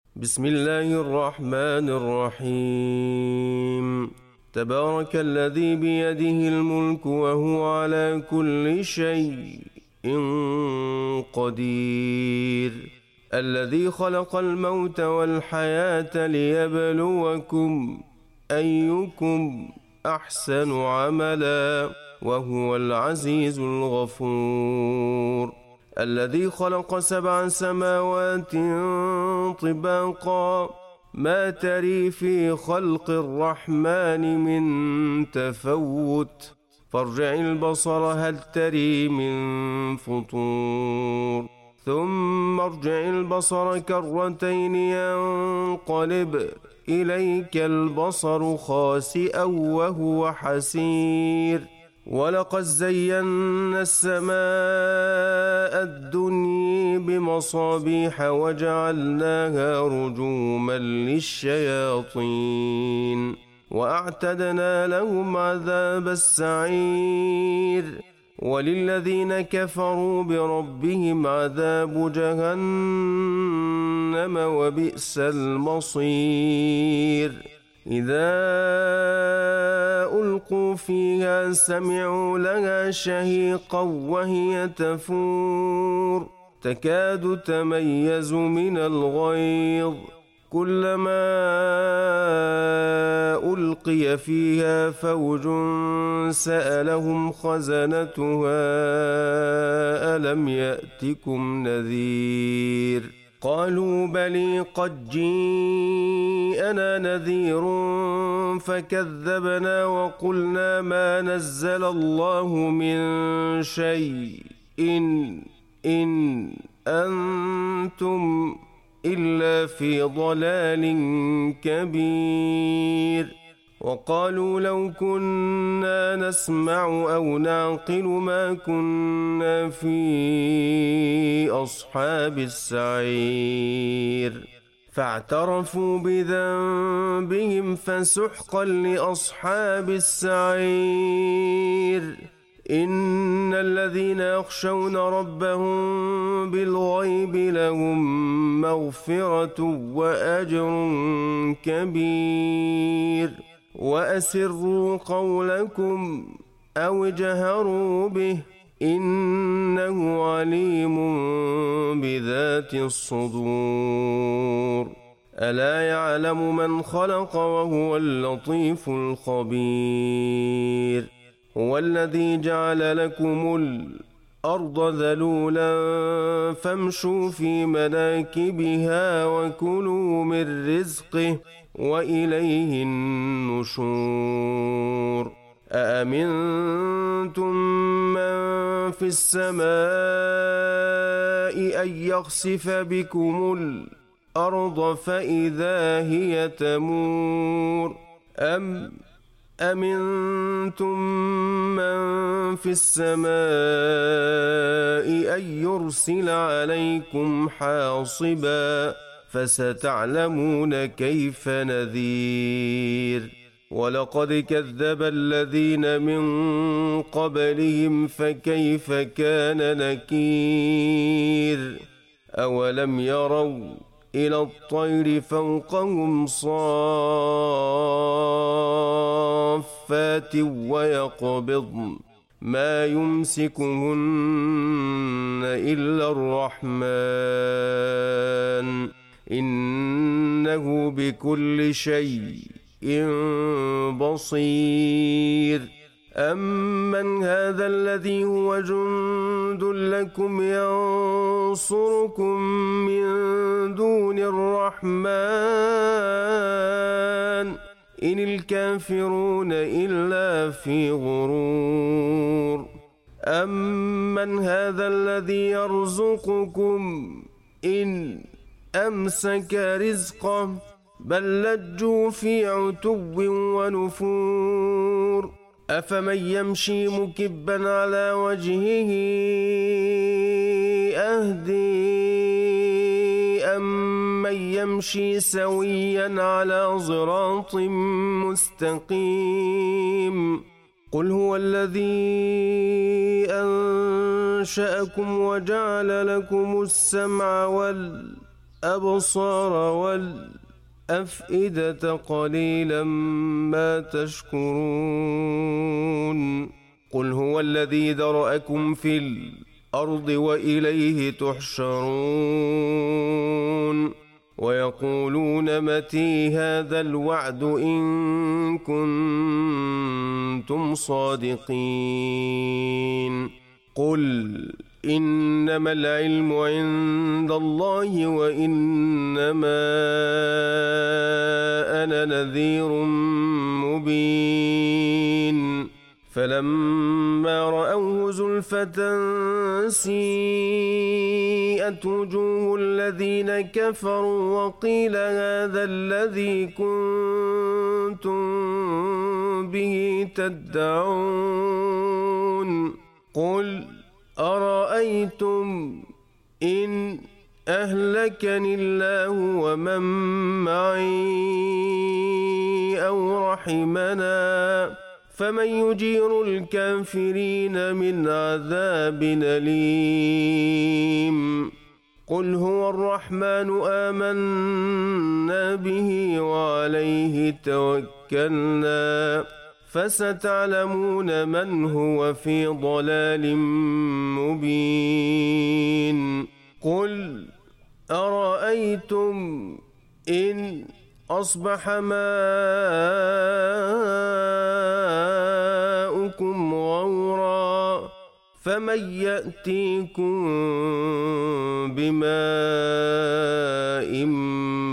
بسم الله الرحمن الرحيم. تبارك الذي بيده الملك وهو على كل شيء قدير، الذي خلق الموت والحياة ليبلوكم أيكم أحسن عملا وهو العزيز الغفور، الذي خلق 7 سماوات طباقا ما تري في خلق الرحمن من تفوت فارجع البصر هل تري من فطور ثم ارجع البصر كرتين ينقلب إليك البصر خاسئا وهو حسير، ولقد زينا السماء الدنيا بمصابيح وجعلناها رجوما للشياطين وأعتدنا لهم عذاب السعير، وللذين كفروا بربهم عذاب جهنم وبئس المصير. إذا ألقوا فيها سمعوا لها شهيقا وهي تفور تكاد تميز من الغيظ، كلما ألقي فيها فوج سألهم خزنتها ألم يأتكم نذير، قالوا بلي قد جيءنا نذير فكذبنا وقلنا ما نزل الله من شيء إن أنتم إلا في ضلال كبير، وقالوا لو كنا نسمع أو نعقل ما كنا في أصحاب السعير، فاعترفوا بذنبهم فسحقا لأصحاب السعير. إن الذين يخشون ربهم بالغيب لهم مغفرة وأجر كبير، وأسروا قولكم أو اجهروا به إنه عليم بذات الصدور، ألا يعلم من خلق وهو اللطيف الخبير، هو الذي جعل لكم الأرض ذلولا فامشوا في مناكبها وكلوا من رزقه وإليه النشور. أأمنتم من في السماء أن يخسف بكم الأرض فإذا هي تمور، أم أمنتم من في السماء أن يرسل عليكم حاصبا فستعلمون كيف نذير، ولقد كذب الذين من قبلهم فكيف كان نكير، أولم يروا إلى الطير فوقهم صافات ويقبضن ما يمسكهن إلا الرحمن إنه بكل شيء بصير. أمن هذا الذي هو جند لكم ينصركم من دون الرحمن إن الكافرون إلا في غرور، أمن هذا الذي يرزقكم إن أمسك رزقه بل لجوا في عتو ونفور، أفمن يمشي مكبا على وجهه أهدي أمن يمشي سويا على صراط مستقيم، قل هو الذي أنشأكم وجعل لكم السمع الأبصار والأفئدة قليلا ما تشكرون قل هو الذي ذرأكم في الأرض وإليه تحشرون ويقولون متى هذا الوعد إن كنتم صادقين قل إنما العلم عند الله وإنما أنا نذير مبين فلما رأوه زلفة سيئت وجوه الذين كفروا وقيل هذا الذي كنتم به تدعون قل أرأيتم إن أهلكني الله ومن معي أو رحمنا فمن يجير الكافرين من عذاب أليم قل هو الرحمن آمنا به وعليه توكلنا فستعلمون من هو في ضلال مبين قل أرأيتم إن أصبح ماؤكم غورا فمن يأتيكم بماء